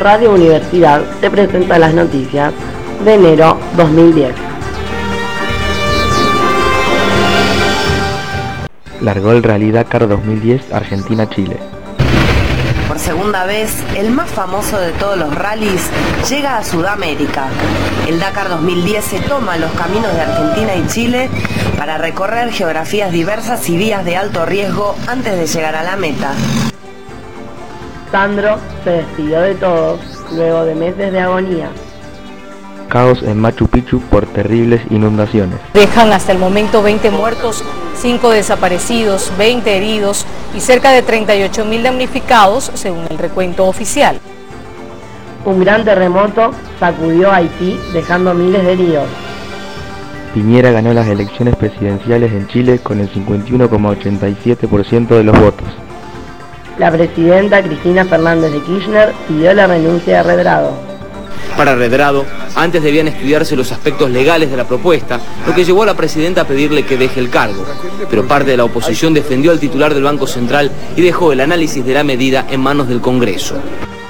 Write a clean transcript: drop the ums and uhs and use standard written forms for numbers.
Radio Universidad te presenta las noticias de enero 2010. Largó el Rally Dakar 2010 Argentina-Chile. Por segunda vez, el más famoso de todos los rallies llega a Sudamérica. El Dakar 2010 se toma los caminos de Argentina y Chile para recorrer geografías diversas y vías de alto riesgo antes de llegar a la meta. Sandro se despidió de todos luego de meses de agonía. Caos en Machu Picchu por terribles inundaciones. Dejan hasta el momento 20 muertos, 5 desaparecidos, 20 heridos y cerca de 38.000 damnificados, según el recuento oficial. Un gran terremoto sacudió a Haití, dejando miles de heridos. Piñera ganó las elecciones presidenciales en Chile con el 51,87% de los votos. La presidenta Cristina Fernández de Kirchner pidió la renuncia de Redrado. Para Redrado, antes debían estudiarse los aspectos legales de la propuesta, lo que llevó a la presidenta a pedirle que deje el cargo. Pero parte de la oposición defendió al titular del Banco Central y dejó el análisis de la medida en manos del Congreso.